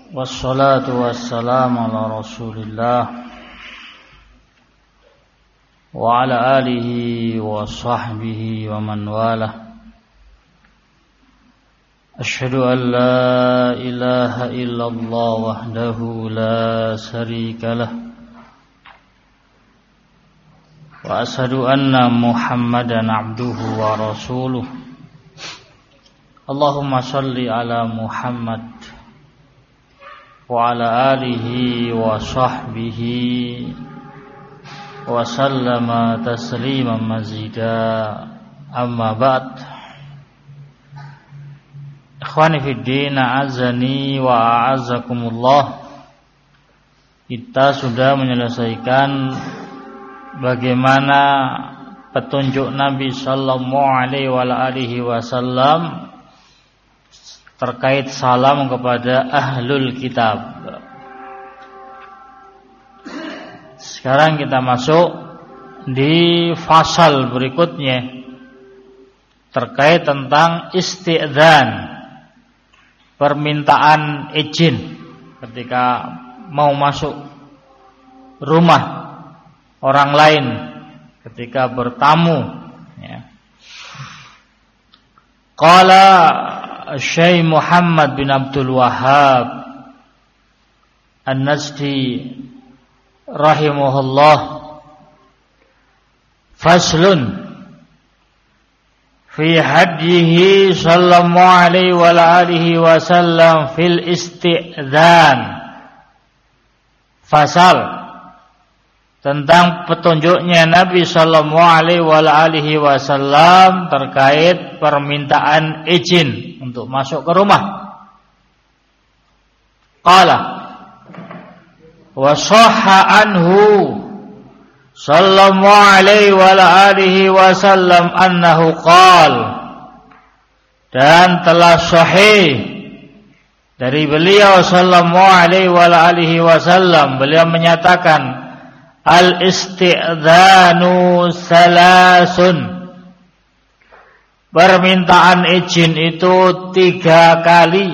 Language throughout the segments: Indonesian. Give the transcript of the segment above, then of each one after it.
Wassalatu wassalamu ala Rasulillah wa ala alihi wa sahbihi wa man walah. Asyhadu an la ilaha illallah wahdahu la syarika lah wa asyhadu anna Muhammadan abduhu wa rasuluh. Allahumma shalli ala Muhammad wa ala alihi wa sahbihi wa sallama tasliman mazida. Amma ba'd. Ikhwani fid din, a'azzani wa a'azzakumullah. Kita sudah menyelesaikan bagaimana petunjuk Nabi sallallahu alaihi wasallam terkait salam kepada ahlul kitab. Sekarang kita masuk di fasal berikutnya terkait tentang isti'dzan, permintaan izin ketika mau masuk rumah orang lain, ketika bertamu. Qala Syekh Muhammad bin Abdul Wahhab An-Najdi rahimahullah, faslun fi hadyihi sallallahu alaihi wa alihi wasallam fil isti'dzan. Fasal tentang petunjuknya Nabi sallallahu alaihi wa alihi wasallam terkait permintaan izin untuk masuk ke rumah. Qala wa sahha anhu sallallahu alaihi wa alihi wasallam annahu qala, dan telah sahih dari beliau sallallahu alaihi wa alihi wasallam, beliau menyatakan al-isti'dzanu salasun, permintaan izin itu 3 kali.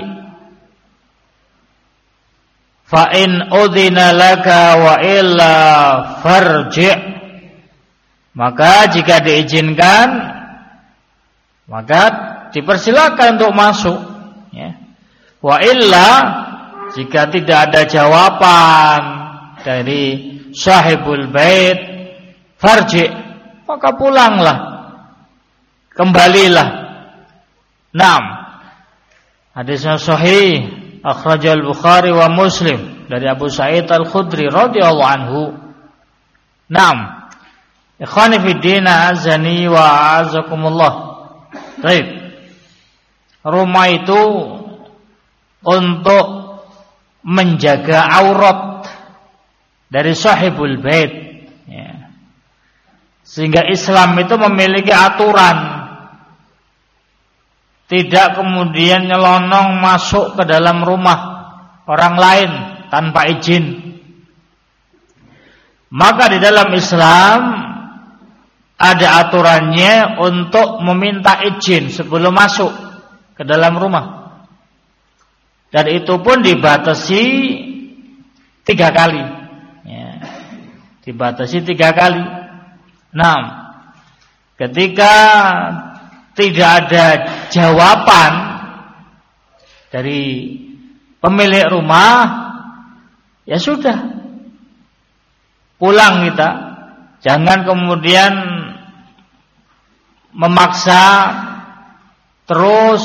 Fa in udhina laka wa illa farji', maka jika diizinkan maka dipersilakan untuk masuk, ya. Wa illa, jika tidak ada jawaban dari sahibul bait, farji', maka pulanglah, kembalilah. Naam. Hadisnya sahih, akhrajal Bukhari wa Muslim dari Abu Sa'id Al-Khudri radhiyallahu anhu. Naam. Ikhwani fid din, azani wa a'azakumullah. Baik. Rumah itu untuk menjaga aurat dari sahibul bait, ya. Sehingga Islam itu memiliki aturan, tidak kemudian nyelonong masuk ke dalam rumah orang lain tanpa izin. Maka di dalam Islam ada aturannya untuk meminta izin sebelum masuk ke dalam rumah. Dan itu pun dibatasi 3 kali. Dibatasi 3 kali. Nah, ketika tidak ada jawaban dari pemilik rumah, ya sudah, pulang kita. Jangan kemudian memaksa terus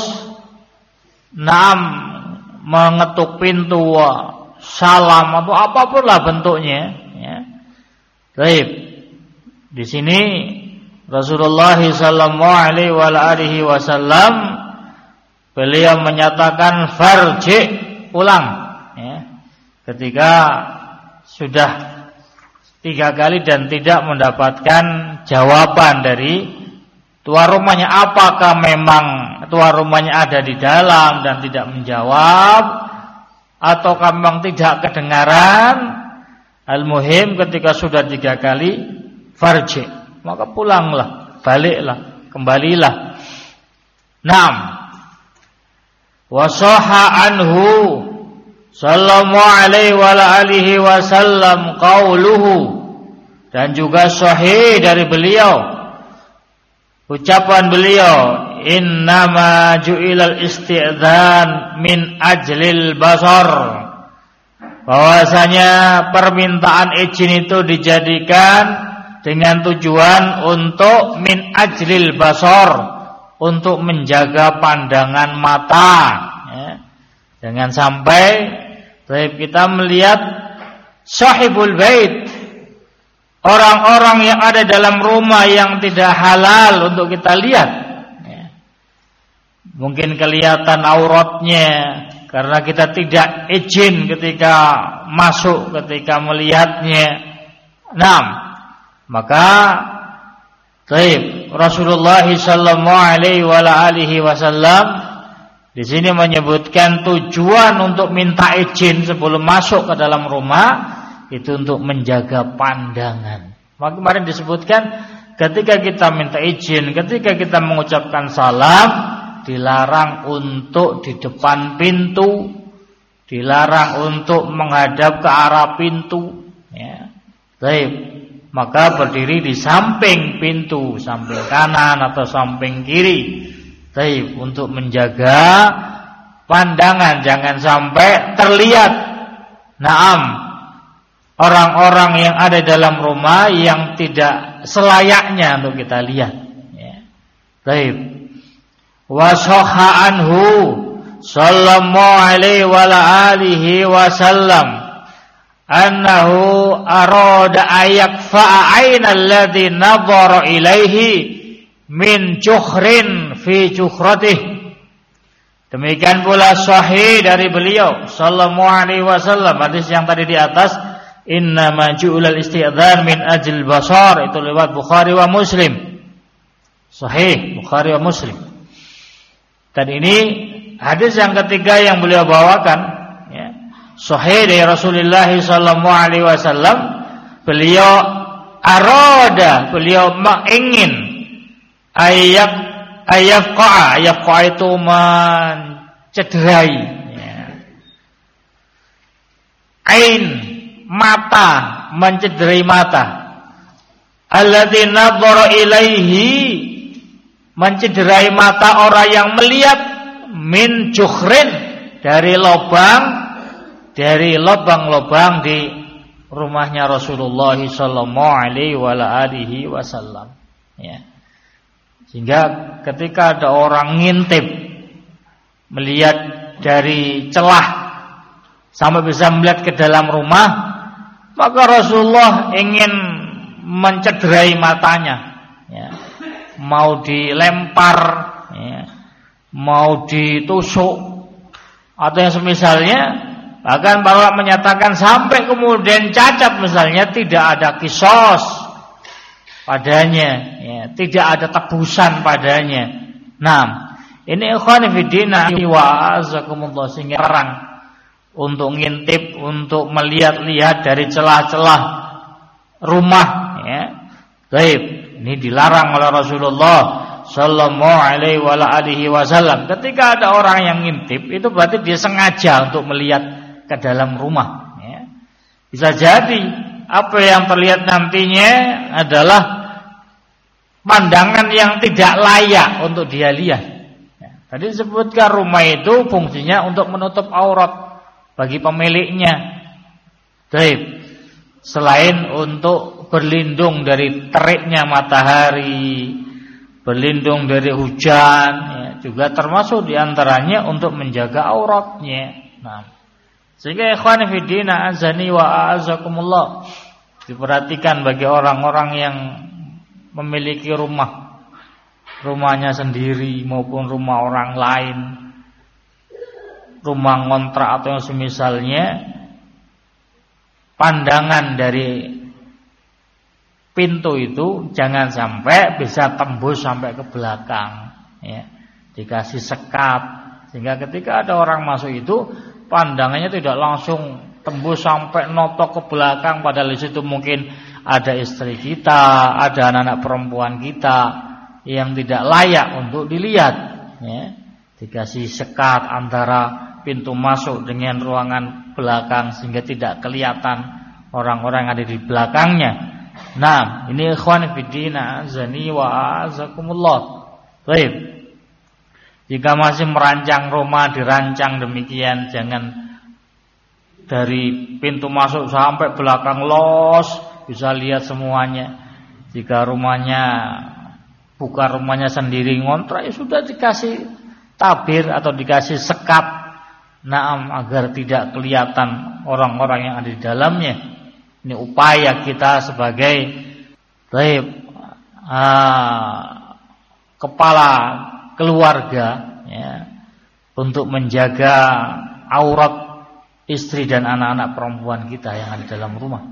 mengetuk pintu, salam atau apapun lah bentuknya, ya. Baik. Di sini Rasulullah sallallahu alaihi wa alihi wasallam beliau menyatakan farji', pulang, ya. Ketika sudah 3 kali dan tidak mendapatkan jawaban dari tuan rumahnya, apakah memang tuan rumahnya ada di dalam dan tidak menjawab, ataukah memang tidak kedengaran. Al-muhim ketika sudah 3 kali farji', maka pulanglah, baliklah, kembalilah. Naam. Wa sahha anhu, sallallahu alaihi wa alihi wasallam qauluhu, dan juga sahih dari beliau ucapan beliau, innama ju'ilal isti'dzan min ajlil basar, bahwasanya permintaan izin itu dijadikan dengan tujuan untuk min ajlil basar, untuk menjaga pandangan mata, ya. Jangan sampai kita melihat sahibul bait, orang-orang yang ada dalam rumah yang tidak halal untuk kita lihat, ya. Mungkin kelihatan auratnya karena kita tidak izin ketika masuk, ketika melihatnya. Maka Rasulullah sallallahu alaihi wasallam di sini menyebutkan tujuan untuk minta izin sebelum masuk ke dalam rumah itu untuk menjaga pandangan. Maka kemarin disebutkan ketika kita minta izin, ketika kita mengucapkan salam, dilarang untuk di depan pintu, dilarang untuk menghadap ke arah pintu, ya. Maka berdiri di samping pintu, samping kanan atau samping kiri, untuk menjaga pandangan, jangan sampai terlihat orang-orang yang ada dalam rumah yang tidak selayaknya untuk kita lihat, ya. Wa sahha anhu sallallahu alaihi wa alihi wasallam annahu arada ayakfa'a aynal ladzi nadhara ilaihi min jukhrin fi jukhratihi. Demikian pula sahih dari beliau sallallahu alaihi wasallam, hadis yang tadi di atas, innama ju'ilal isti'dzan min ajlil basar, itu lewat Bukhari wa Muslim. Sahih Bukhari wa Muslim. Dan ini hadis yang ketiga yang beliau bawakan, ya. Sahih dari Rasulullah sallallahu alaihi wasallam, beliau ingin ayafqa itu mencederai, ya. Ain, mata, mencederai mata. Alladzi nadhara ilaihi, mencederai mata orang yang melihat, min jukhrin, dari lubang-lubang di rumahnya Rasulullah sallallahu alaihi wasallam, ya. Sehingga ketika ada orang ngintip, melihat dari celah sampai bisa melihat ke dalam rumah, maka Rasulullah ingin mencederai matanya, ya. Mau dilempar, ya, mau ditusuk atau yang semisalnya. Bahkan para menyatakan sampai kemudian cacat misalnya, tidak ada kisos padanya, ya, tidak ada tebusan padanya. Ini ikhwan fillah wa azakumullah, sehingga larang untuk ngintip, untuk melihat-lihat dari celah-celah rumah, ya. Ini dilarang oleh Rasulullah sallallahu alaihi wasallam. Ketika ada orang yang ngintip, itu berarti dia sengaja untuk melihat ke dalam rumah, ya. Bisa jadi apa yang terlihat nantinya adalah pandangan yang tidak layak untuk dia lihat, ya. Tadi disebutkan rumah itu fungsinya untuk menutup aurat bagi pemiliknya, selain untuk berlindung dari teriknya matahari, berlindung dari hujan, ya, juga termasuk diantaranya untuk menjaga auratnya. Sehingga ikhwan fillah azani wa a'azakumullah, diperhatikan bagi orang-orang yang memiliki rumahnya sendiri maupun rumah orang lain, rumah ngontrak atau yang semisalnya, pandangan dari pintu itu jangan sampai bisa tembus sampai ke belakang, ya. Dikasih sekat sehingga ketika ada orang masuk itu pandangannya tidak langsung tembus sampai notok ke belakang, padahal di situ mungkin ada istri kita, ada anak-anak perempuan kita yang tidak layak untuk dilihat, ya. dikasih sekat antara pintu masuk dengan ruangan belakang sehingga tidak kelihatan orang-orang yang ada di belakangnya. Nah, ini ikhwan fillah azani wa azakumullah. Baik. Jika masih merancang rumah dirancang demikian, jangan dari pintu masuk sampai belakang los bisa lihat semuanya. Jika rumahnya buka rumahnya sendiri ngontrak, ya sudah dikasih tabir atau dikasih sekat, agar tidak kelihatan orang-orang yang ada di dalamnya. Ini upaya kita sebagai kepala keluarga, ya, untuk menjaga aurat istri dan anak-anak perempuan kita yang ada di dalam rumah.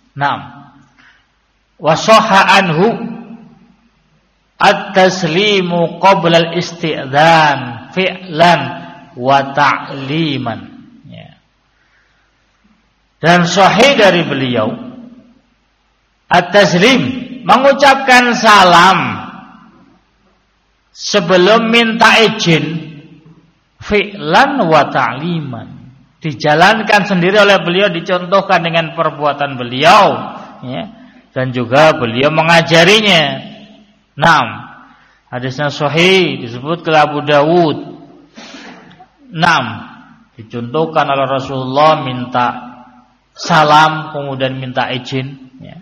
Wasahha anhu at-taslimu qabla al-isti'dzan fi'lan wa ta'liman. Ya. Dan sahih dari beliau at-taslim, mengucapkan salam sebelum minta izin, fi'lan wa ta'liman, dijalankan sendiri oleh beliau, dicontohkan dengan perbuatan beliau, ya, dan juga beliau mengajarinya. Hadisnya sahih disebut oleh Abu Dawud. Dicontohkan oleh Rasulullah minta salam kemudian minta izin, ya.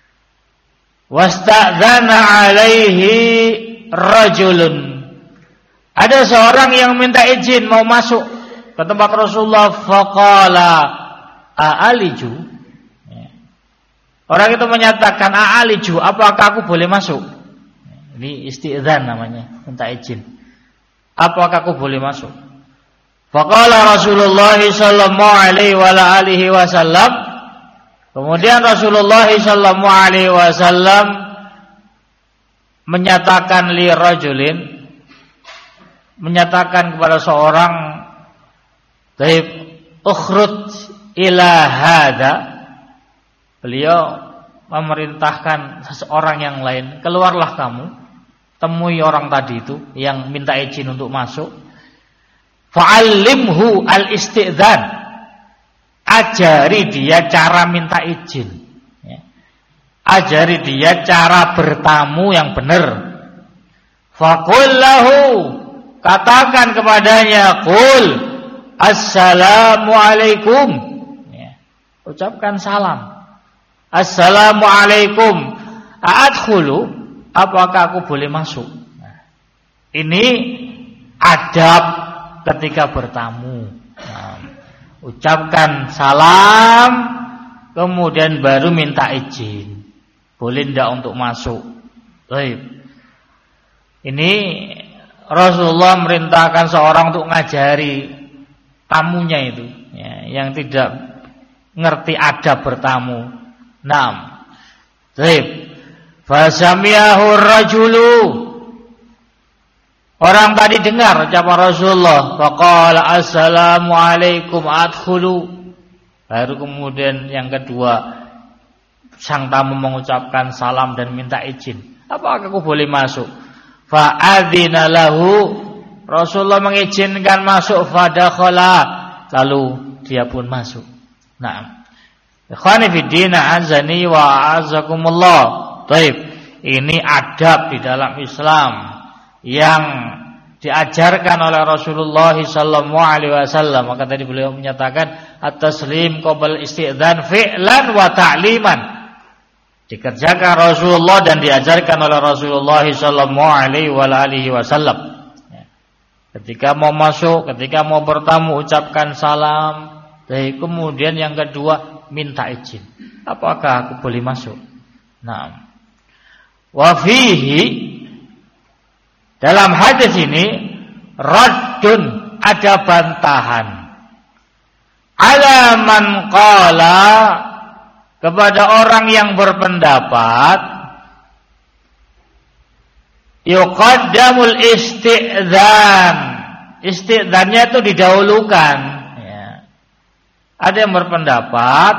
Wasta'dzana alaihi rajulun, ada seorang yang minta izin mau masuk ke tempat Rasulullah, faqala a'aliju, ya. Orang itu menyatakan a'aliju, apakah aku boleh masuk? Ini isti'dzan namanya, minta izin. Apakah aku boleh masuk? Faqala Rasulullah sallallahu alaihi wa alihi wasallam, kemudian Rasulullah sallallahu alaihi wasallam menyatakan li rajulin, menyatakan kepada seorang, taib ukhruj ila hada, beliau memerintahkan seseorang yang lain, keluarlah kamu, temui orang tadi itu yang minta izin untuk masuk, fa'allimhu al-isti'dzan, ajari dia cara minta izin, ya. Ajari dia cara bertamu yang benar. Faqul lahu, katakan kepadanya, qul assalamualaikum, ya. Ucapkan salam, assalamualaikum, a'adkhulu, apakah aku boleh masuk? Nah, ini adab ketika bertamu. Ucapkan salam kemudian baru minta izin, boleh tidak untuk masuk. Baik. Ini Rasulullah merintahkan seorang untuk ngajari tamunya itu, ya, yang tidak ngerti adab bertamu. Baik. Fasamiyahu rajulu, orang tadi dengar ucapan Rasulullah, faqala assalamualaikum adkhulu, baru kemudian yang kedua sang tamu mengucapkan salam dan minta izin, apakah aku boleh masuk? Fa'adzina lahu, Rasulullah mengizinkan masuk, fadakhala, lalu dia pun masuk. Ikhwani fiddin azani wa azakumullah. Baik, ini adab di dalam Islam yang diajarkan oleh Rasulullah sallallahu alaihi wasallam. Maka tadi beliau menyatakan at-taslim qabla isti'dzan fi'lan wa ta'liman, dikerjakan Rasulullah dan diajarkan oleh Rasulullah sallallahu alaihi wasallam. Ketika mau masuk, ketika mau bertamu, ucapkan salam. Dan kemudian yang kedua minta izin, apakah aku boleh masuk? Wa fihi, dalam hadis ini raddun, ada bantahan, ala man qala, kepada orang yang berpendapat yuqaddamul isti'dzan, isti'dzannya itu didahulukan, ya. Ada yang berpendapat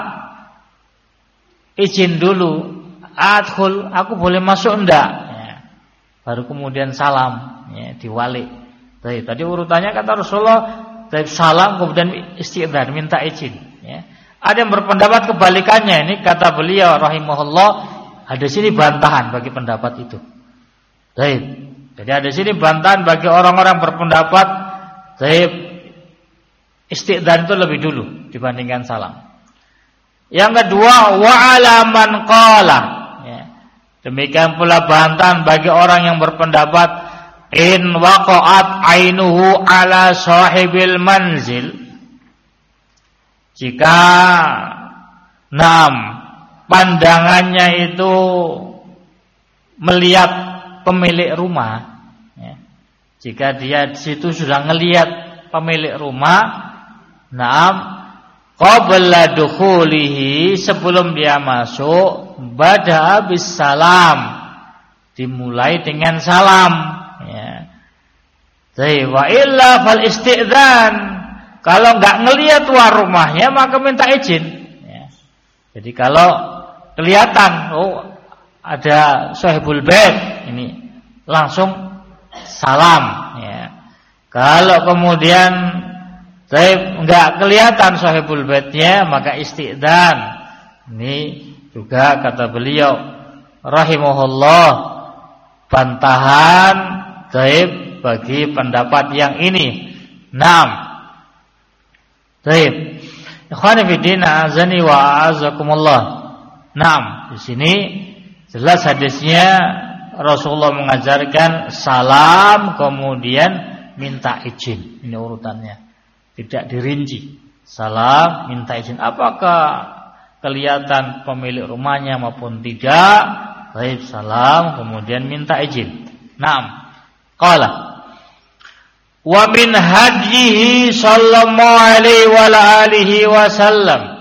izin dulu, adkhul, aku boleh masuk enggak, ya. Baru kemudian salam, ya, diwalik. Baik, tadi urutannya kata Rasulullah, baik salam kemudian isti'dzan, minta izin, ya. Ada yang berpendapat kebalikannya. Ini kata beliau rahimahullah, ada sini bantahan bagi pendapat itu. Baik. Jadi ada sini bantahan bagi orang-orang berpendapat baik isti'dzan itu lebih dulu dibandingkan salam. Yang kedua, wa alaman qala, ya. Demikian pula bantahan bagi orang yang berpendapat in waqa'at ainuhu ala sahibil manzil, jika pandangannya itu melihat pemilik rumah, ya. Jika dia di situ sudah melihat pemilik rumah, qabla dukhulihi, sebelum dia masuk, bada bis salam, dimulai dengan salam, ya. Wa illa fal isti'dzan, kalau enggak ngelihat luar rumahnya maka minta izin, ya. Jadi kalau kelihatan ada sahibul bait, ini langsung salam, ya. Kalau kemudian enggak kelihatan sahibul baitnya maka isti'dzan. Ini juga kata beliau rahimahullah bantahan bagi pendapat yang ini. Ikhwani fi din, azani wa azakumullah. Di sini jelas hadisnya Rasulullah mengajarkan salam kemudian minta izin. Ini urutannya. Tidak dirinci. Salam, minta izin. Apakah kelihatan pemilik rumahnya maupun tidak? Baik, salam kemudian minta izin. Qala wa min hadyihi sallallahu alaihi wa alihi wasallam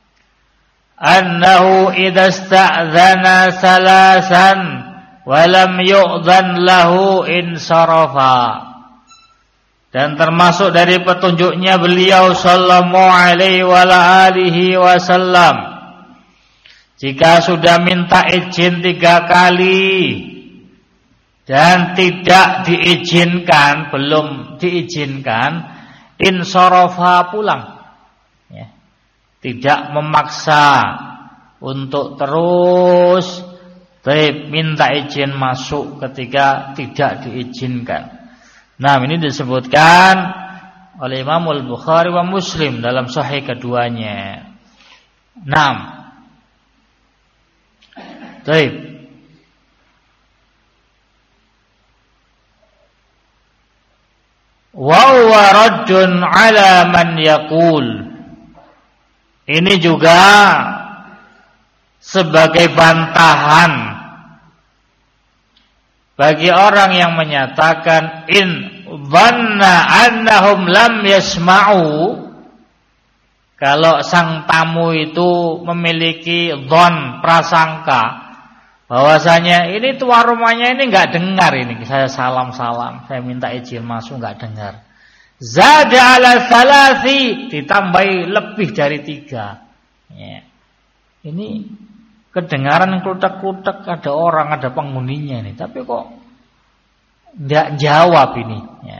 annahu idza sta'dzana salasan wa lam yu'dhan lahu insarafa. Dan termasuk dari petunjuknya beliau sallallahu alaihi wa alihi wasallam, jika sudah minta izin 3 kali dan tidak diizinkan, belum diizinkan, insarafa, pulang, ya. Tidak memaksa untuk terus minta izin masuk ketika tidak diizinkan. Ini disebutkan oleh Imam Al-Bukhari wa Muslim dalam sahih keduanya. Wa huwa raddun ala man yaqul. Ini juga sebagai bantahan bagi orang yang menyatakan in dhanna annahum lam yasma'u, kalau sang tamu itu memiliki dhon, prasangka bahwasanya ini tuan rumahnya ini enggak dengar, ini saya salam-salam, saya minta izin masuk enggak dengar. Zada ala salasi, ditambahi lebih dari 3, ya. Ini kedengaran klutek-klutek, ada orang, ada penghuninya ini, tapi kok enggak jawab ini, ya.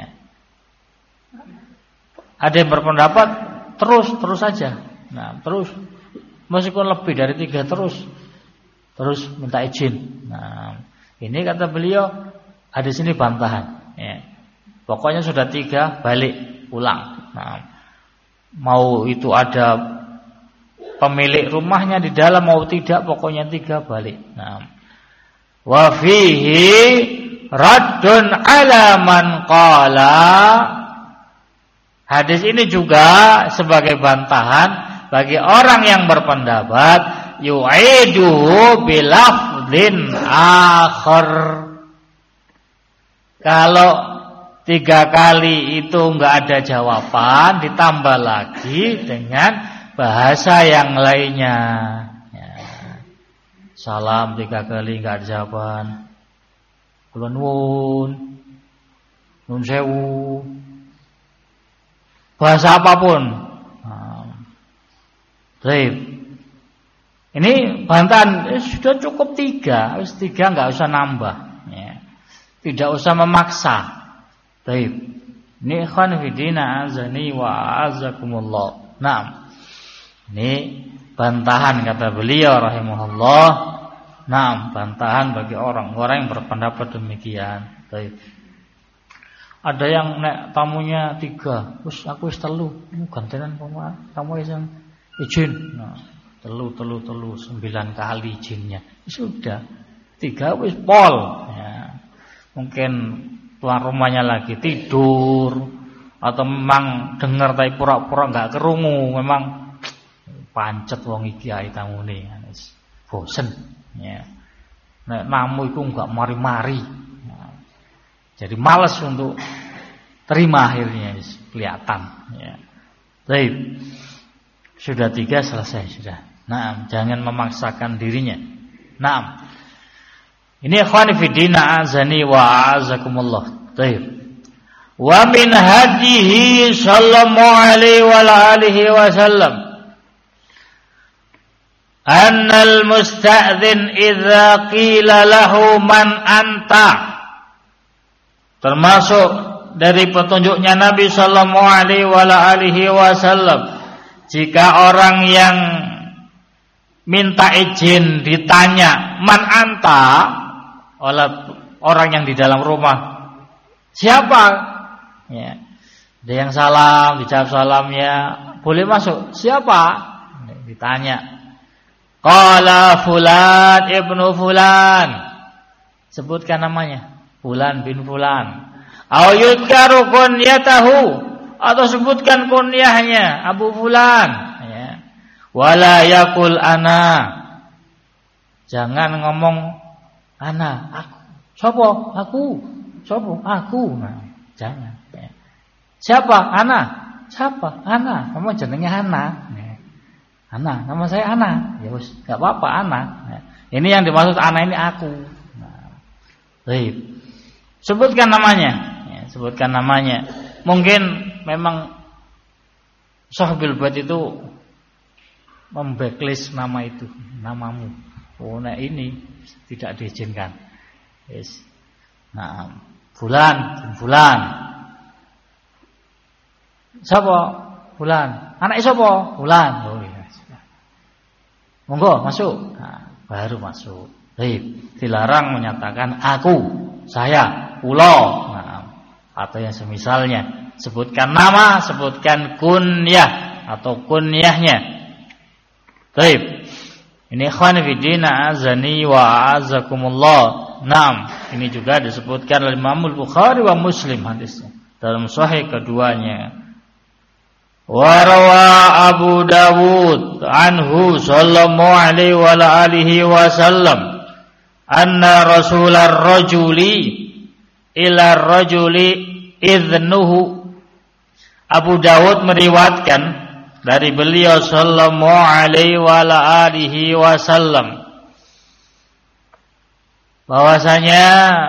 Ada yang berpendapat terus saja. Terus meskipun lebih dari 3 terus minta izin. Ini kata beliau ada sini bantahan, ya. Pokoknya sudah 3 balik, pulang. Mau itu ada pemilik rumahnya di dalam mau tidak, pokoknya 3 balik. Wa fihi raddun ala man qala. Hadis ini juga sebagai bantahan bagi orang yang berpendapat yu'iduhu bilafdhin akhar. Kalau 3 kali itu enggak ada jawaban, ditambah lagi dengan bahasa yang lainnya, ya. Salam 3 kali enggak ada jawaban, kula nuwun, nun sewu, bahasa apapun. Ini bantahan sudah cukup 3, 3 enggak usah nambah, ya. Tidak usah memaksa. Ini ikhwan fillah azani wa azakumullah. Naam. Ini bantahan kata beliau rahimahullah. Naam, bantahan bagi orang-orang yang berpendapat demikian. Baik. Ada yang nek tamunya 3, wis aku wis 3. Gantenan kamu yang izin. Nah, 3 9 kali izinnya. Sudah. 3 wis pol. Ya. Mungkin tuan rumahnya lagi tidur atau memang dengar tapi pura-pura enggak kerungu, memang pancet wong iki ae tamune. Bosen. Ya. Nek namu iku enggak mari-mari. Jadi malas untuk terima akhirnya kelihatan ya. Baik. Sudah 3 selesai sudah. Naam, jangan memaksakan dirinya. Naam. Ini ikhwan fillah azani wa azakumullah. Baik. Wa min hadihi sallallahu alaihi wa alihi wasallam annal musta'dzin idza qila lahu man anta. Termasuk dari petunjuknya Nabi sallallahu alaihi wasallam, jika orang yang minta izin ditanya man anta oleh orang yang di dalam rumah, siapa? Ya. Ada yang salam, dijawab salamnya, boleh masuk. Siapa? Ditanya. Qala fulan ibnu fulan. Sebutkan namanya. Fulan bin fulan. Au yudkaru kunyatahu, atau sebutkan kunyahnya Abu Fulan ya. Wala yaqul ana. Jangan ngomong ana, aku. Sopo? Aku. Sopo? Aku. Nah, jangan ya. Siapa? Ana. Siapa? Ana. Kamu jenenge Ana. Ya. Ana, nama saya Ana. Ya wis, enggak apa-apa Ana. Ya. Ini yang dimaksud Ana ini aku. Nah. Baik. Sebutkan namanya, ya, sebutkan namanya. Mungkin memang Sahibul Bait itu membacklist nama itu, namamu. Oh, nah ini tidak diizinkan. Yes. Nah, fulan. Siapa? Fulan. Anak siapa? Fulan. Oh iya. Monggo masuk. Nah, baru masuk. Baik, dilarang menyatakan aku, saya, pulau, nah, atau yang semisalnya. Sebutkan nama, sebutkan kunyah atau kunyahnya. Baik. Ini ikhwan fillah azani wa azakumullah. Naam, ini juga disebutkan oleh Imam Bukhari wa Muslim hadisnya dalam sahih keduanya. Wa rawa Abu Dawud anhu sallallahu alaihi wa alihi wasallam anna rasular rajuli ila rajuli idnuhu. Abu Dawud meriwayatkan dari beliau sallallahu alaihi wa alihi wasallam bahwasanya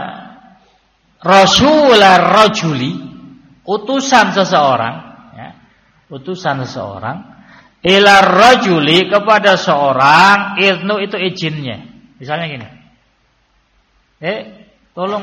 rasular rajuli, utusan seseorang ya, utusan seseorang ila rajuli kepada seorang, idnu itu izinnya. Misalnya gini, tolong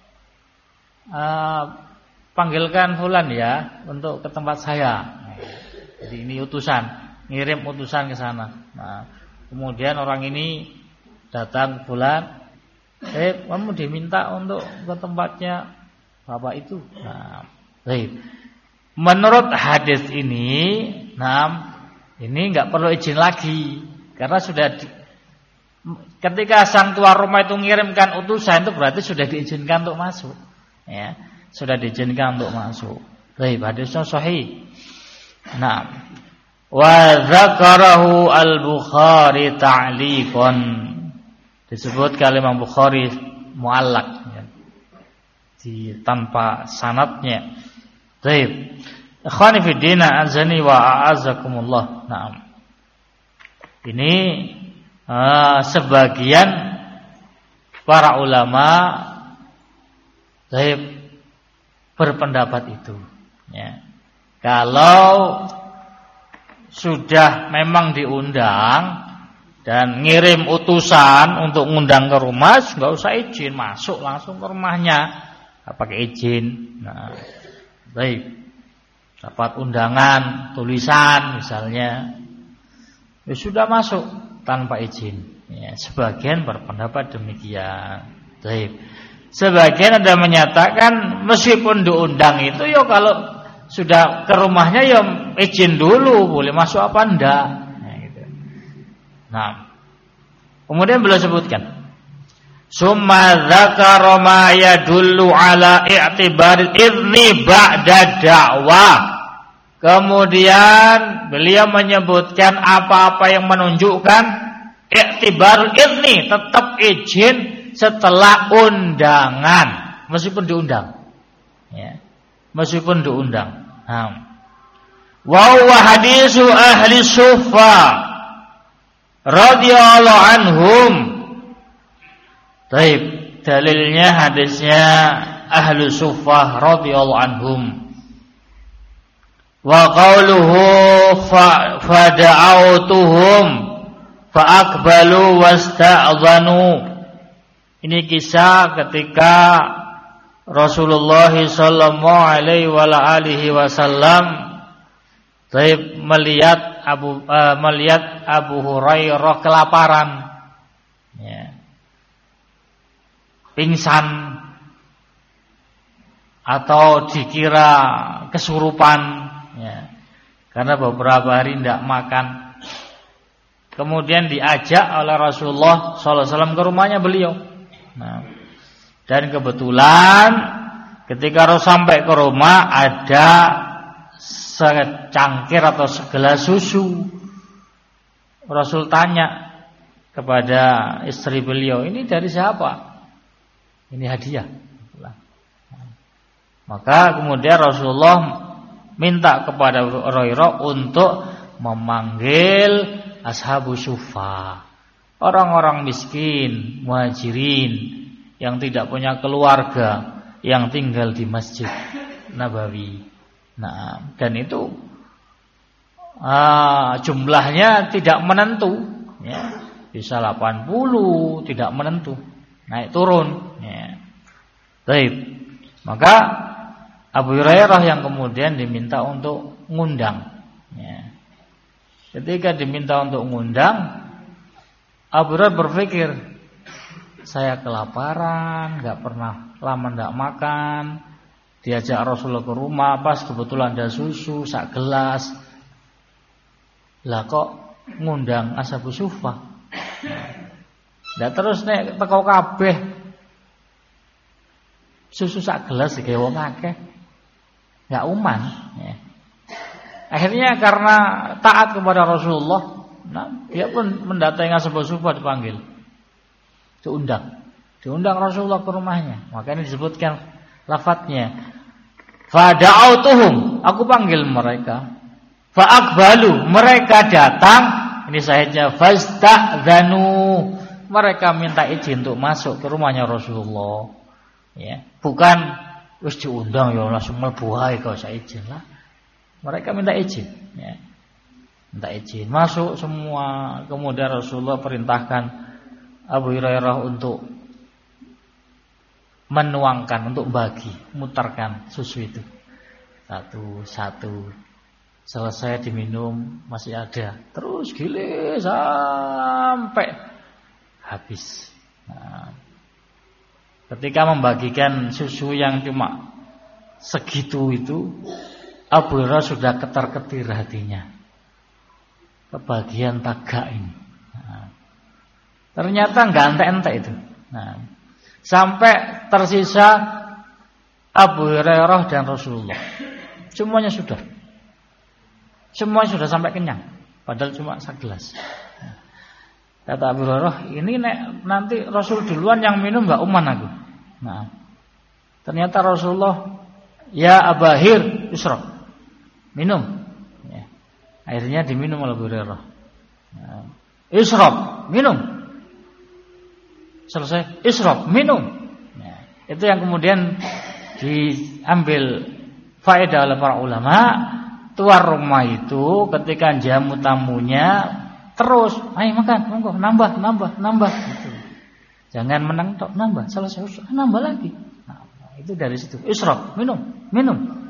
panggilkan fulan ya untuk ke tempat saya. Jadi ini utusan, ngirim utusan ke sana. Nah, kemudian orang ini datang fulan, kamu diminta untuk ke tempatnya bapak itu. Nah, baik. Menurut hadis ini, ini nggak perlu izin lagi karena sudah ketika sang tuan rumah itu mengirimkan utusan itu berarti sudah diizinkan untuk masuk. Ya, sudah diizinkan untuk masuk. Baik, hadisnya sahih. Nah, wa dzakarahu al-Bukhari ta'liqan. Disebut Imam Bukhari muallaq ya, tanpa sanadnya. Baik. Ikhwani fi din azani wa a'azakumullah. Naam. Ini sebagian para ulama berpendapat itu ya. Kalau sudah memang diundang dan ngirim utusan untuk ngundang ke rumah, enggak usah izin, masuk langsung ke rumahnya, enggak pakai izin. Nah, Baik. Dapat undangan, tulisan misalnya, ya sudah masuk tanpa izin. Ya, sebagian berpendapat demikian. Baik. Sebagian ada menyatakan meskipun diundang itu ya kalau sudah ke rumahnya ya izin dulu, boleh masuk apa enggak. Nah, gitu. Nah, kemudian beliau sebutkan summa dzakara ma yadullu ala i'tibar idzni ba'da da'wah. Kemudian beliau menyebutkan apa-apa yang menunjukkan i'tibar idzni, tetap izin setelah undangan, meskipun diundang. Ya. Meskipun diundang. Wa huwa hadisu ahli Suffa radhiyallahu anhum. Baik, dalilnya hadisnya ahli Suffa radhiyallahu anhum. Wa qawluhu fada'autuhum fa'aqbalu wasta'dhanu. Ini kisah ketika Rasulullah sallallahu alaihi wasallam melihat Abu Hurairah kelaparan, ya, pingsan atau dikira kesurupan, ya, karena beberapa hari tidak makan. Kemudian diajak oleh Rasulullah sallallahu alaihi wasallam ke rumahnya beliau. Nah, dan kebetulan ketika Rasul sampai ke rumah ada secangkir atau segelas susu. Rasul tanya kepada istri beliau, ini dari siapa? Ini hadiah. Maka kemudian Rasulullah minta kepada Hurairah untuk memanggil ashabu Suffa, orang-orang miskin, muhajirin yang tidak punya keluarga, yang tinggal di Masjid Nabawi. Nah, dan itu jumlahnya tidak menentu, ya. Bisa 80, tidak menentu, naik turun, ya. Baik. Maka Abu Hurairah yang kemudian diminta untuk ngundang, ya. Ketika diminta untuk ngundang, Abu Hurairah berpikir, saya kelaparan, nggak pernah lama nggak makan. Diajak Rasulullah ke rumah, pas kebetulan ada susu sak gelas. Lah kok ngundang ashabu Suffa? Nah, terus nek teko kabeh susu sak gelas iki wong akeh. Enggak uman, ya. Akhirnya karena taat kepada Rasulullah, nah, dia pun mendatangi ashabu Suffa, dipanggil. Diundang Rasulullah ke rumahnya. Makanya disebutkan lafadznya, fada'autuhum, aku panggil mereka, fa'aqbalu, mereka datang. Ini sahihnya, fasta'dzanu, mereka minta izin untuk masuk ke rumahnya Rasulullah, ya. Bukan wis diundang ya langsung mlebu ae kok sak izin lah. Mereka minta izin, ya. Minta izin masuk semua. Kemudian Rasulullah perintahkan Abu Hurairah untuk menuangkan, untuk bagi, mutarkan susu itu satu-satu. Selesai diminum masih ada, terus gilir sampai habis. Nah, ketika membagikan susu yang cuma segitu itu, Abu Hurairah sudah ketar-ketir hatinya. Kebagian tagak ini. Nah, ternyata enggak entek-entek itu. Nah, sampai tersisa Abu Hurairah dan Rasulullah. Semuanya sudah. Semua sudah sampai kenyang. Padahal cuma segelas. Kata Abu Hurairah, ini nanti Rasul duluan yang minum enggak uman aku. Nah, ternyata Rasulullah, ya Abahir, israb. Minum. Ya. Akhirnya diminum oleh Abu Hurairah. Nah, israb, minum. Selesai, israf, minum. Nah, itu yang kemudian diambil faedah oleh para ulama. Tuan rumah itu ketika jamu tamunya terus, ayo makan, monggo, nambah. Gitu. Jangan menang tok, nambah, selesai, nambah lagi. Nah, itu dari situ, israf, minum.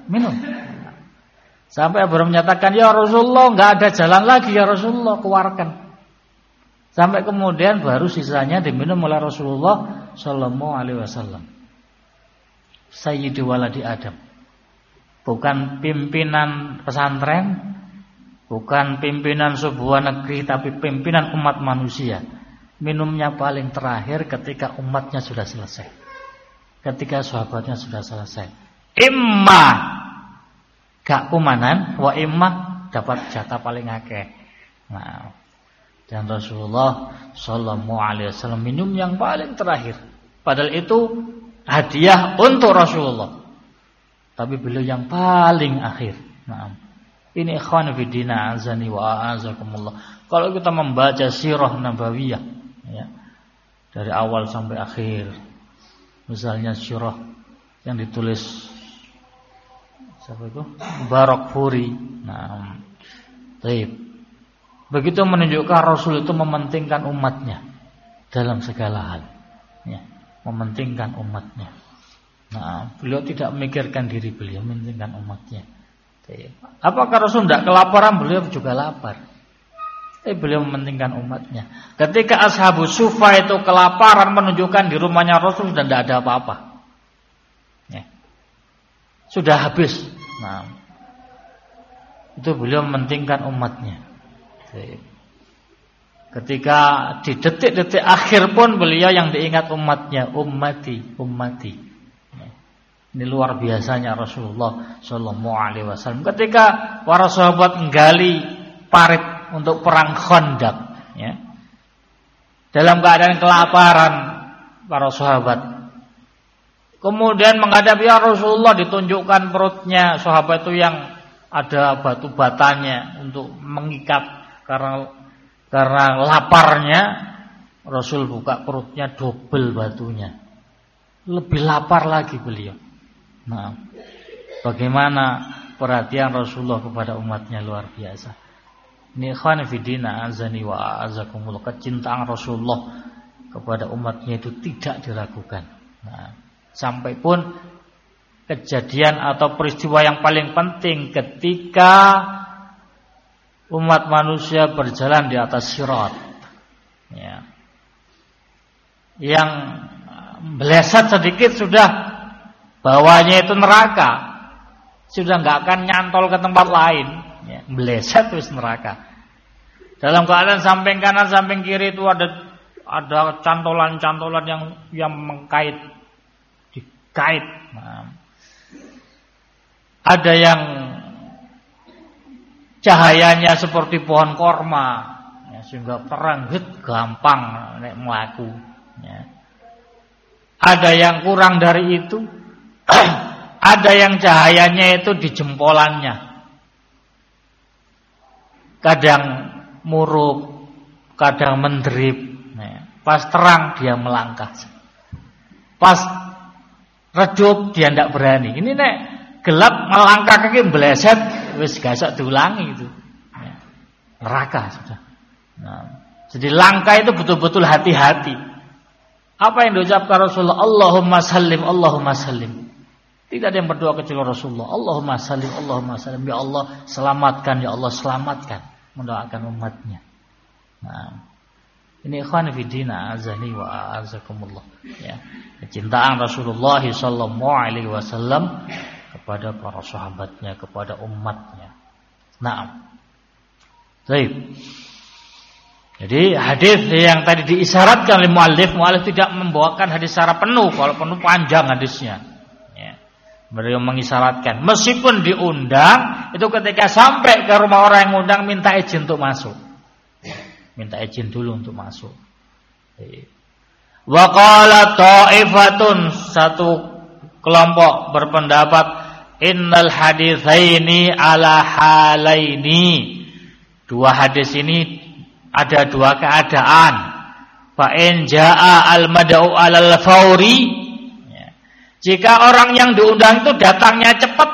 minum. Sampai Abu Hurairah menyatakan, ya Rasulullah, nggak ada jalan lagi ya Rasulullah, keluarkan. Sampai kemudian baru sisanya diminum oleh Rasulullah Sallallahu Alaihi Wasallam. Sayyidu waladi Adam, bukan pimpinan pesantren, bukan pimpinan sebuah negeri, tapi pimpinan umat manusia. Minumnya paling terakhir ketika umatnya sudah selesai, ketika sahabatnya sudah selesai. Imma gak kumanan, wa imma dapat jatah paling akeh. Nah, dan Rasulullah Sallallahu Alaihi Wasallam minum yang paling terakhir. Padahal itu hadiah untuk Rasulullah, tapi beliau yang paling akhir. Nah, ini ikhwan fillah azani wa a'azakumullah. Kalau kita membaca sirah nabawiyah, ya, dari awal sampai akhir, misalnya sirah yang ditulis siapa itu? Barakfuri. Nah, baik. Begitu menunjukkan Rasul itu mementingkan umatnya dalam segala hal, ya, mementingkan umatnya. Nah, beliau tidak memikirkan diri beliau, mementingkan umatnya. Apakah Rasul tidak kelaparan? Beliau juga lapar. Beliau mementingkan umatnya. Ketika Ashabus Suffa itu kelaparan, menunjukkan di rumahnya Rasul dan tidak ada apa-apa, ya, sudah habis. Nah, itu beliau mementingkan umatnya. Ketika di detik-detik akhir pun beliau yang diingat umatnya, ummati, ummati. Ini luar biasanya Rasulullah Sallallahu Alaihi Wasallam. Ketika para sahabat menggali parit untuk perang Khandaq, ya, dalam keadaan kelaparan para sahabat, kemudian menghadap ya Rasulullah, ditunjukkan perutnya sahabat itu yang ada batu batanya untuk mengikat. Karena laparnya, Rasul buka perutnya, double batunya, lebih lapar lagi beliau. Nah, bagaimana perhatian Rasulullah kepada umatnya luar biasa. Ini ikhwan fillah azani wa a'azakumullah. Kecintaan Rasulullah kepada umatnya itu tidak diragukan. Nah, sampai pun kejadian atau peristiwa yang paling penting ketika umat manusia berjalan di atas sirat, ya, yang meleset sedikit sudah bawahnya itu neraka, sudah nggak akan nyantol ke tempat lain, ya, meleset terus neraka. Dalam keadaan samping kanan samping kiri itu ada cantolan-cantolan yang mengkait, dikait. Nah, ada yang cahayanya seperti pohon korma, ya, sehingga terang, gampang nek melaku. Ya. Ada yang kurang dari itu, ada yang cahayanya itu di jempolannya. Kadang murub, kadang menderip. Ya. Pas terang dia melangkah, pas redup dia tidak berani. Ini nek gelap melangkah kaki meleset, wis gasok diulangi itu, ya, neraka sudah. Nah, jadi langkah itu betul-betul hati-hati. Apa yang diucapkan Rasulullah? Allahumma sallim, Allahumma sallim. Tidak ada yang berdoa kecuali Rasulullah. Allahumma sallim, Allahumma sallim. Ya Allah selamatkan, ya Allah selamatkan. Mendoakan umatnya. Nah, ini ikhwan fillah azani wa a'azakumullah. Ya, kecintaan Rasulullah sallallahu alaihi wasallam kepada para sahabatnya, kepada umatnya. Nah, baik. Jadi hadis yang tadi diisyaratkan oleh muallif tidak membawakan hadis secara penuh. Kalau penuh panjang hadisnya. Ya. Beliau mengisyaratkan. Meskipun diundang, itu ketika sampai ke rumah orang yang undang minta izin untuk masuk. Minta izin dulu untuk masuk. Wa qala ta'ifatun, satu kelompok berpendapat innal haditsaini ala halaini. Dua hadis ini ada dua keadaan. Fa in jaa al mad'u alal fauri, ya. Jika orang yang diundang itu datangnya cepat,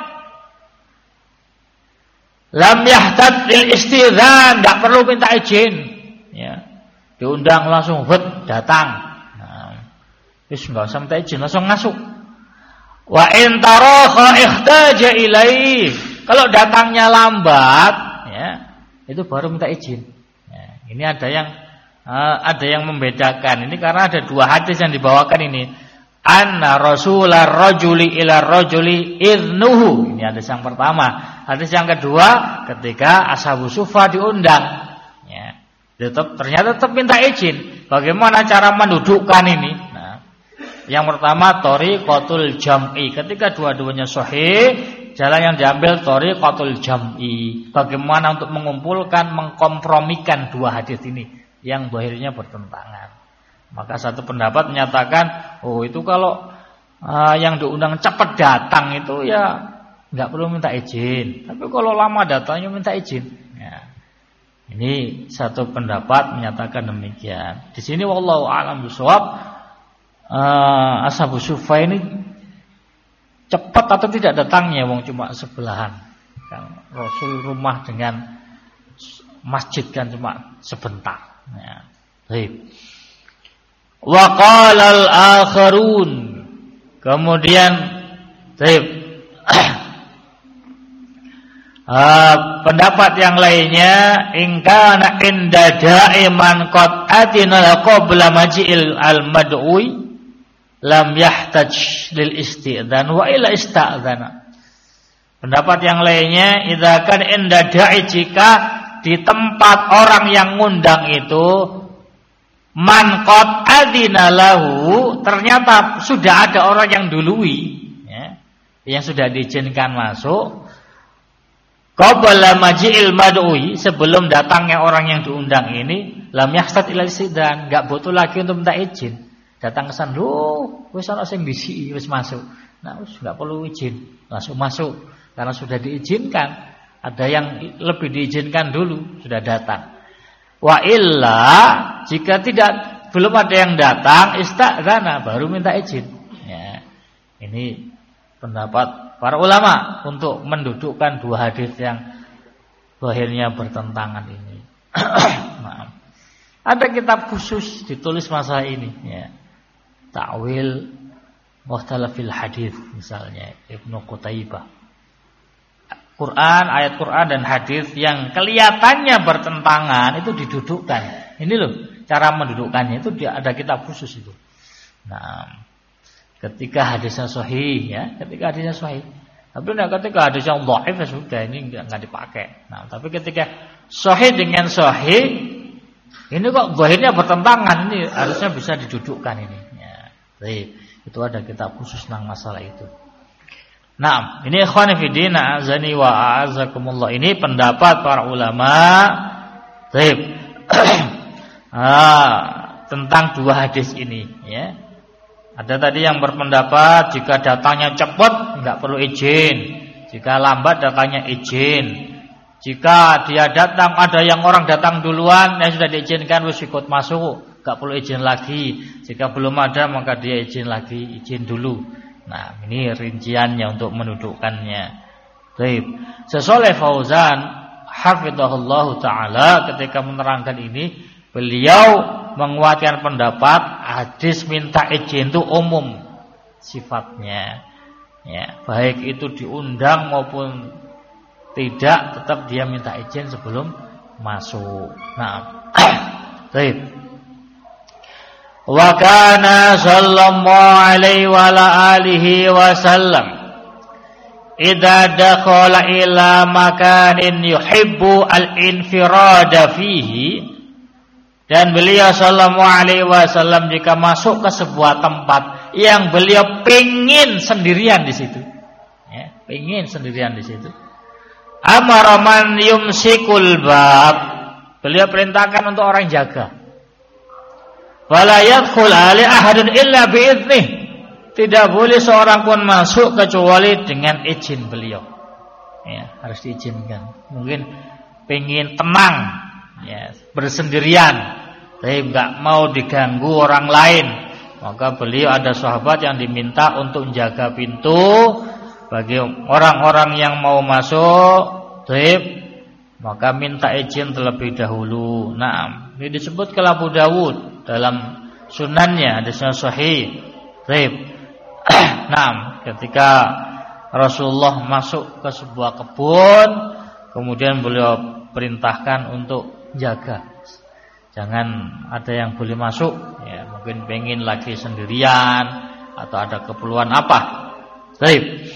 lam yahtad lil istidhan, enggak perlu minta izin, ya. Diundang langsung datang. Nah, wis enggak usah minta izin, langsung masuk. Wa in tarakha ihtaja ilaih. Kalau datangnya lambat, ya, itu baru minta izin. Ya, ini ada yang membedakan. Ini karena ada dua hadis yang dibawakan ini. Anna rasular rajuli ila rajuli idnuhu. Ini hadis yang pertama. Hadis yang kedua, ketika ashabu sufa diundang, ya, ternyata tetap minta izin. Bagaimana cara mendudukkan ini? Nah, yang pertama thariqatul jam'i. Ketika dua-duanya sahih, jalan yang diambil thariqatul jam'i. Bagaimana untuk mengumpulkan, mengkompromikan dua hadis ini yang zahirnya bertentangan. Maka satu pendapat menyatakan, itu kalau yang diundang cepat datang itu ya nggak perlu minta izin. Tapi kalau lama datangnya minta izin. Ya. Ini satu pendapat menyatakan demikian. Di sini wallahu a'lam bishawab, ashabu sufa ini cepat atau tidak datangnya, wong cuma sebelahan. Kan Rasul rumah dengan masjid kan cuma sebentar. Ya. Baik. Wa qala al-akharun. Kemudian pendapat yang lainnya, in kana inda da'iman qad atina qabla maji'il al-mad'ui lam yahtaj lil isti'dzan wa ila ista'dzana. Pendapat yang lainnya, idza kan inda da'i, jika di tempat orang yang ngundang itu man qad adzina lahu, ternyata sudah ada orang yang dului, ya, yang sudah diizinkan masuk, qabla maji'il mad'ui, sebelum datangnya orang yang diundang ini, lam yahsad ila istidzan, enggak butuh lagi untuk minta izin. Datang ke sana, wis ana sing disiki wis masuk. Nah, wis enggak perlu izin, langsung masuk karena sudah diizinkan. Ada yang lebih diizinkan dulu, sudah datang. Wa illa, jika belum ada yang datang, ista'dzana, baru minta izin. Ya. Ini pendapat para ulama untuk mendudukkan dua hadis yang zahirnya bertentangan ini. Maaf. Ada kitab khusus ditulis masalah ini, ya. Ta'wil mukhtalafil hadis misalnya Ibnu Qutaibah. Ayat Quran dan hadis yang kelihatannya bertentangan itu didudukkan. Ini loh cara mendudukkannya, itu ada kitab khusus itu. Nah, ketika hadisnya sahih, ya, ketika hadisnya sahih. Tapi ketika hadisnya dhaif ya sudah, ini enggak dipakai. Nah, tapi ketika sahih dengan sahih, ini kok zahirnya bertentangan, ini harusnya bisa didudukkan ini. Ya, baik. Itu ada kitab khusus tentang masalah itu. Nah, ini ikhwan fillah azani wa a'azakumullah, ini pendapat para ulama tentang dua hadis ini, ya. Ada tadi yang berpendapat jika datangnya cepat enggak perlu izin, jika lambat datangnya izin. Jika dia datang, ada yang orang datang duluan yang sudah diizinkan wis ikut masuk, enggak perlu izin lagi. Jika belum ada maka dia izin lagi, izin dulu. Nah, ini rinciannya untuk mendudukkannya. Baik. Syekh Fauzan hafizahullah taala ketika menerangkan ini, beliau menguatkan pendapat hadis minta izin itu umum sifatnya. Ya, baik itu diundang maupun tidak, tetap dia minta izin sebelum masuk. Nah, baik. Wa kana sallallahu alaihi wa alihi wasallam idza dakhala ila makanin yuhibbu al-infirada fihi, dan beliau sallallahu alaihi wasallam jika masuk ke sebuah tempat yang beliau pengin sendirian di situ, ya, pengin sendirian di situ, amara man yumsikul bab, beliau perintahkan untuk orang jaga. Wala yadkhul ali ahadun illa bi'idnih, tidak boleh seorang pun masuk kecuali dengan izin beliau. Ya, harus diizinkan. Mungkin pengen tenang, ya, bersendirian, tapi enggak mau diganggu orang lain. Maka beliau ada sahabat yang diminta untuk menjaga pintu bagi orang-orang yang mau masuk, maka minta izin terlebih dahulu. Nah, ini disebut Abu Dawud dalam sunannya, hadisnya sahih. Baik. Nah, ketika Rasulullah masuk ke sebuah kebun, kemudian beliau perintahkan untuk jaga. Jangan ada yang boleh masuk, ya, mungkin pengen lagi sendirian atau ada keperluan apa. Baik.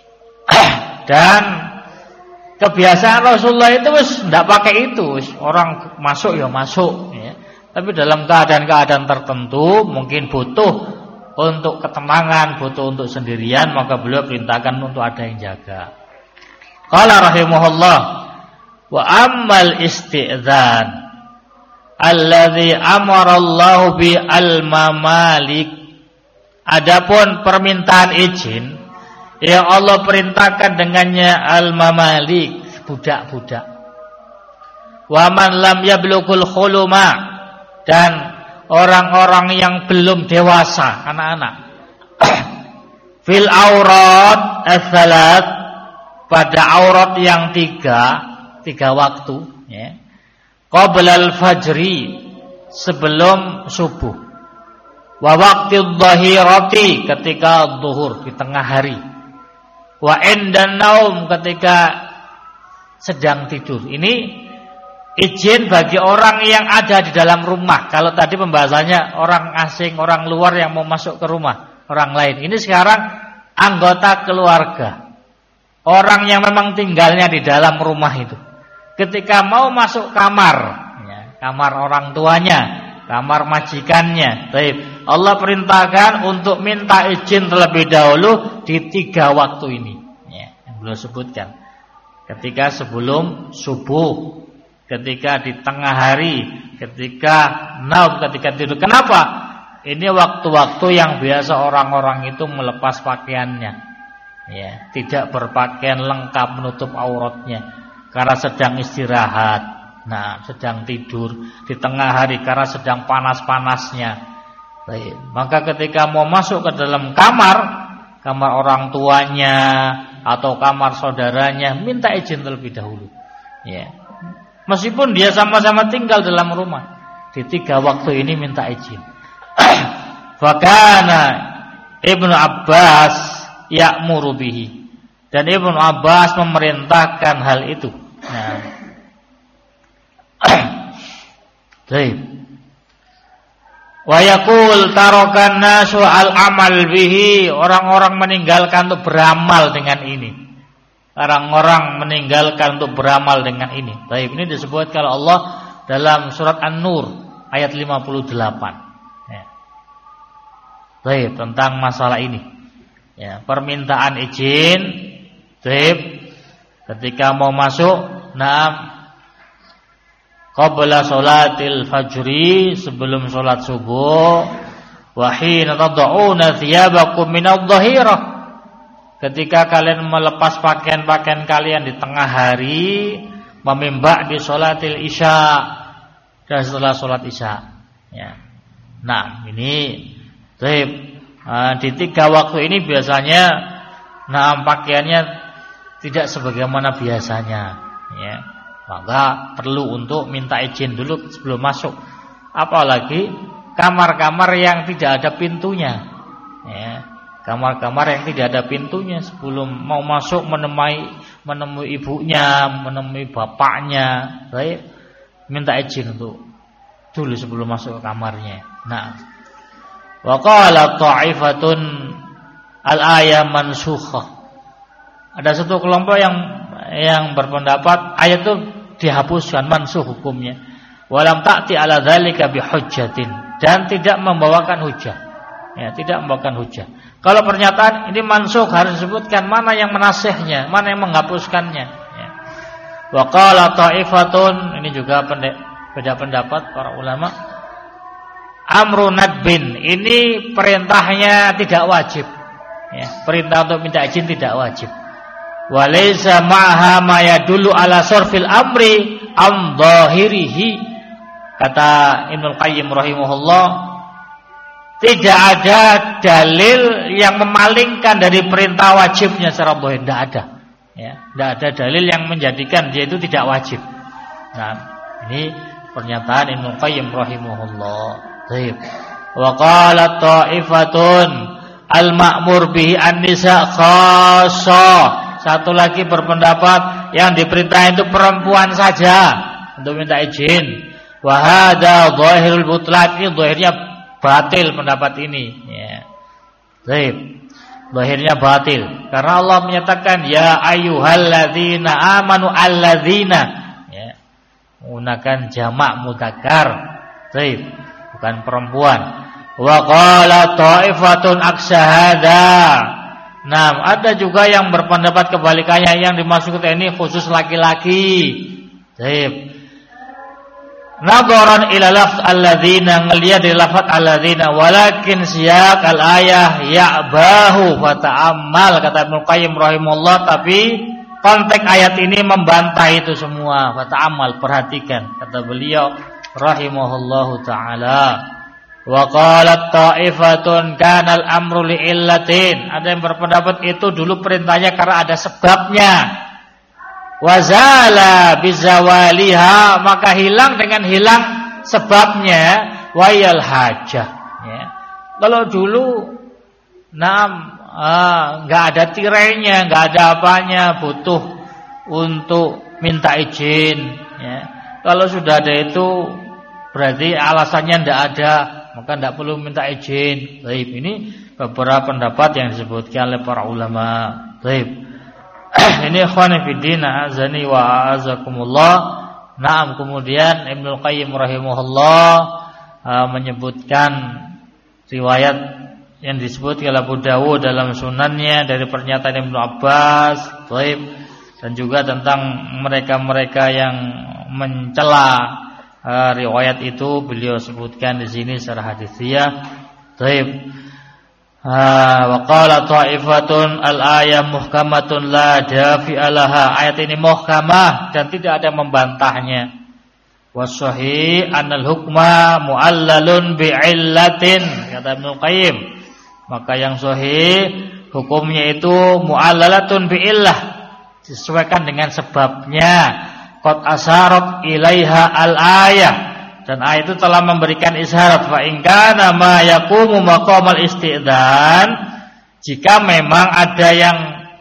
Dan kebiasaan Rasulullah itu tidak pakai itu, orang masuk ya masuk, ya. Tapi dalam keadaan-keadaan tertentu mungkin butuh untuk ketenangan, butuh untuk sendirian, maka beliau perintahkan untuk ada yang jaga. Qala rahimahullah, wa ammal isti'dzan alladzi amara Allah bi al-mamalik. Adapun permintaan izin yang Allah perintahkan dengannya al-mamalik, budak-budak. Wa man lam yablughul khuluma, dan orang-orang yang belum dewasa, anak-anak. Fil aurat ats-tsalat, pada aurat yang tiga waktu, ya. Qabla al-fajri, sebelum subuh. Wa waqtil dhahirati, ketika zuhur, di tengah hari. Wa indan naum, ketika sedang tidur. Ini izin bagi orang yang ada di dalam rumah. Kalau tadi pembahasannya orang asing, orang luar yang mau masuk ke rumah orang lain. Ini sekarang anggota keluarga, orang yang memang tinggalnya di dalam rumah itu. Ketika mau masuk kamar, ya, kamar orang tuanya, kamar majikannya, baik, Allah perintahkan untuk minta izin terlebih dahulu di 3 waktu ini, ya, yang beliau sebutkan. Ketika sebelum subuh, ketika di tengah hari, ketika naum, ketika tidur. Kenapa? Ini waktu-waktu yang biasa orang-orang itu melepas pakaiannya, ya, tidak berpakaian lengkap menutup auratnya karena sedang istirahat. Nah, sedang tidur di tengah hari karena sedang panas-panasnya. Baik. Maka ketika mau masuk ke dalam kamar orang tuanya atau kamar saudaranya, minta izin terlebih dahulu, ya. Meskipun dia sama-sama tinggal dalam rumah, di 3 waktu ini minta izin. Fakana Ibnu Abbas ya'muru bihi, dan Ibnu Abbas memerintahkan hal itu. Nah, baik. Wa yaqul tarakan nasu al-amal bihi, orang-orang meninggalkan untuk beramal dengan ini. Orang-orang meninggalkan untuk beramal dengan ini. Baik, ini disebut kalau Allah dalam surat An-Nur ayat 58. Ya. Baik, tentang masalah ini. Ya, permintaan izin, baik, ketika mau masuk, qabla sholatil fajri, sebelum sholat subuh, wa hina tad'una thiyabakum minadh-dhahirah, ketika kalian melepas pakaian-pakaian kalian di tengah hari, memimbak di sholatil isya, dan setelah sholat isya, ya. Nah, ini di 3 waktu ini biasanya pakaiannya tidak sebagaimana biasanya, ya. Maka perlu untuk minta izin dulu sebelum masuk. Apalagi kamar-kamar yang tidak ada pintunya, ya. Kamar-kamar yang tidak ada pintunya, sebelum mau masuk menemui ibunya, menemui bapaknya, baik, minta izin untuk dulu sebelum masuk ke kamarnya. Nah, wa qala ta'ifatun al-ayah mansukhah. Ada satu kelompok yang berpendapat ayat itu dihapuskan, mansuh hukumnya. Walam ta'ti ala dzalika bihujjatin, dan tidak membawakan hujah. Ya, tidak membawakan hujah. Kalau pernyataan ini mansuh harus disebutkan mana yang menasihnya, mana yang menghapuskannya, ya. Wa qala ta'ifatun, ini juga beda pendapat para ulama. Amru nadbin, ini perintahnya tidak wajib, ya. Perintah untuk minta izin tidak wajib. Walaysa ma'ha ma yadullu ala sarfil amri am dhahirihi, kata Ibnu Qayyim rahimahullah, tidak ada dalil yang memalingkan dari perintah wajibnya secara zahir, tidak ada, ya, tidak ada dalil yang menjadikan dia itu tidak wajib. Nah, ini pernyataan Ibnu Qayyim rahimahullah. Baik. Wa qalat ta'ifatun, al-ma'mur bihi an-nisa khassah. Satu lagi berpendapat yang diperintah itu perempuan saja untuk minta izin. Wa hadza dhahirul butlan, ini zahirnya batil pendapat ini ya. Baik. Zahirnya batil karena Allah menyatakan ya ayyuhalladzina amanu alladzina ya. Menggunakan jamak mudzakkar. Baik, bukan perempuan. Wa qala ta'ifatun aksahada. Nah, ada juga yang berpendapat kebalikannya, yang dimaksud ini khusus laki-laki. Baik. Nadharan ila lafz alladzina, ngelihat dari lafaz alladzina, walakin siyaq al-ayah ya'bahu wa ta'ammal, kata Ibnu Qayyim rahimahullah, tapi konteks ayat ini membantah itu semua. Wa ta'ammal, perhatikan, kata beliau rahimahullahu taala. Wa qalat ta'ifatun kana al-amru li'illatin. Ada yang berpendapat itu dulu perintahnya karena ada sebabnya. Wazala bizawaliha, maka hilang dengan hilang sebabnya, wayal hajah ya. Kalau dulu enggak ada tirainya, enggak ada apanya, butuh untuk minta izin ya. Kalau sudah ada itu berarti alasannya enggak ada, maka enggak perlu minta izin. Baik, ini beberapa pendapat yang disebutkan oleh para ulama. Baik. Ini ikhwan fillah azani wa azakumullah. Naam, kemudian Ibnu Qayyim rahimahullah menyebutkan riwayat yang disebut oleh Abu Dawud dalam sunannya dari pernyataan Ibnu Abbas, baik, dan juga tentang mereka-mereka yang mencela riwayat itu beliau sebutkan di sini secara hadisiyah. Baik. Wa qala ta'ifatun al-ayah muhkamatun la dafi'a laha. Ayat ini muhkamah dan tidak ada yang membantahnya. Wasahih anal hukma mu'allalun bi'illatin, kata Ibnu Qayyim. Maka yang sahih hukumnya itu mu'allalatun bi'illah, disesuaikan dengan sebabnya. Qad asharat ilaiha al-ayah, dan ayat itu telah memberikan isyarat. Fa in kana ma yaqumu maqamal isti'dzan, jika memang ada yang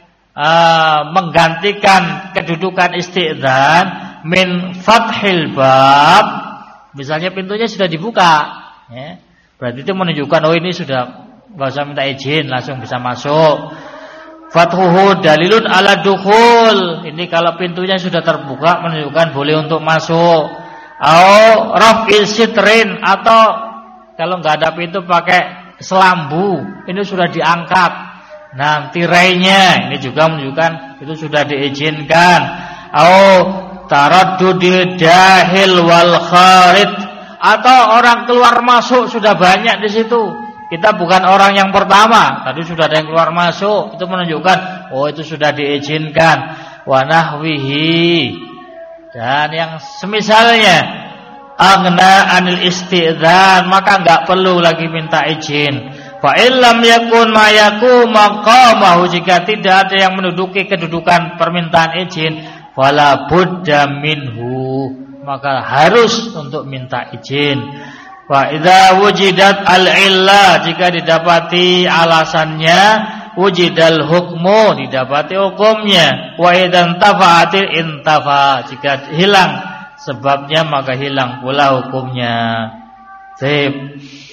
menggantikan kedudukan isti'dzan min fathil bab, misalnya pintunya sudah dibuka ya, berarti itu menunjukkan oh ini sudah enggak usah minta izin, langsung bisa masuk. Fathuhu dalilun ala dukhul, ini kalau pintunya sudah terbuka menunjukkan boleh untuk masuk. Au raf'il sitrin, atau kalau enggak ada pintu pakai selambu, ini sudah diangkat. Nah, tirainya ini juga menunjukkan itu sudah diizinkan. Au taraddudil dahil wal kharid, atau orang keluar masuk sudah banyak di situ. Kita bukan orang yang pertama, tadi sudah ada yang keluar masuk, itu menunjukkan oh itu sudah diizinkan. Wa nahwihi, dan yang semisalnya aghna anil isti'dzan, maka enggak perlu lagi minta izin. Fa illam yakun ma yakum maqamahu, jika tidak ada yang menduduki kedudukan permintaan izin, fala budda minhu, maka harus untuk minta izin. Wa idza wujidat al-illah, jika didapati alasannya, wujidal hukmu, didapati hukumnya. Wa idzan tafa'atil intafa, jika hilang sebabnya maka hilang pula hukumnya. Sip.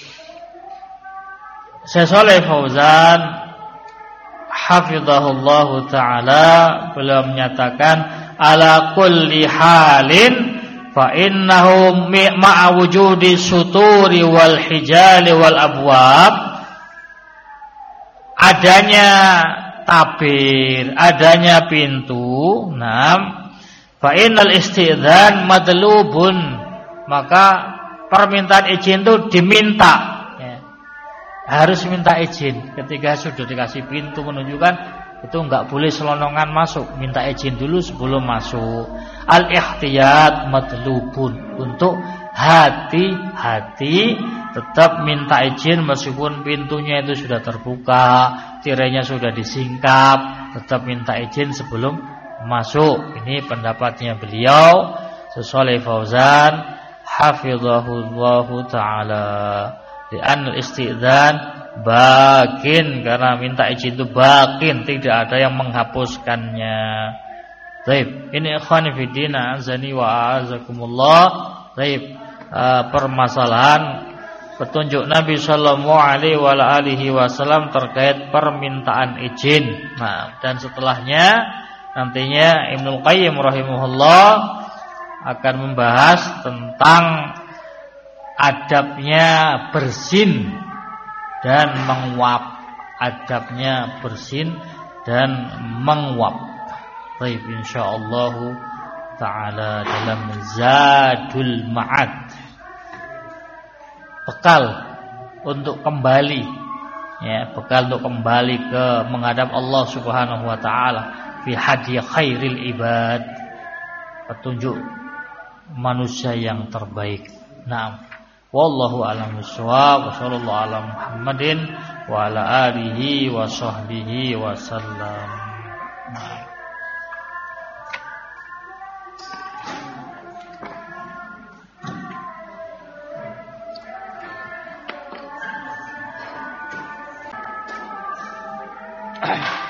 Syekh Shalih Fauzan hafizahullahu taala beliau menyatakan ala kulli halin fa innahu ma'a wujudi suturi wal hijali wal abwab, adanya tabir, adanya pintu, fa innal isti'dzan madlubun, maka permintaan izin itu diminta ya. Harus minta izin. Ketika sudah dikasih pintu menunjukkan itu enggak boleh selonongan masuk, minta izin dulu sebelum masuk. Al-ihtiyat madlubun, untuk hati-hati tetap minta izin meskipun pintunya itu sudah terbuka, tirainya sudah disingkap, tetap minta izin sebelum masuk. Ini pendapatnya beliau Shalih Fauzan hafizahullahu taala. Li'anal isti'dzan bakin, karena minta izin itu bakin, tidak ada yang menghapuskannya. Baik, ini ikhwan fillah azani wa azakumullah. Baik, permasalahan petunjuk Nabi sallallahu alaihi wasallam terkait permintaan izin. Nah, dan setelahnya nantinya Ibnu Qayyim rahimahullah akan membahas tentang adabnya bersin dan menguap. Adabnya bersin dan menguap. Baik, insyaallah taala dalam Zadul Ma'ad, bekal untuk kembali, ya, bekal untuk kembali ke menghadap Allah Subhanahu wa taala, fi hadi khairil ibad, petunjuk manusia yang terbaik. Naam. Wallahu a'lam bishawab. Wassallallahu ala Muhammadin wa ala alihi wa sahbihi wasallam.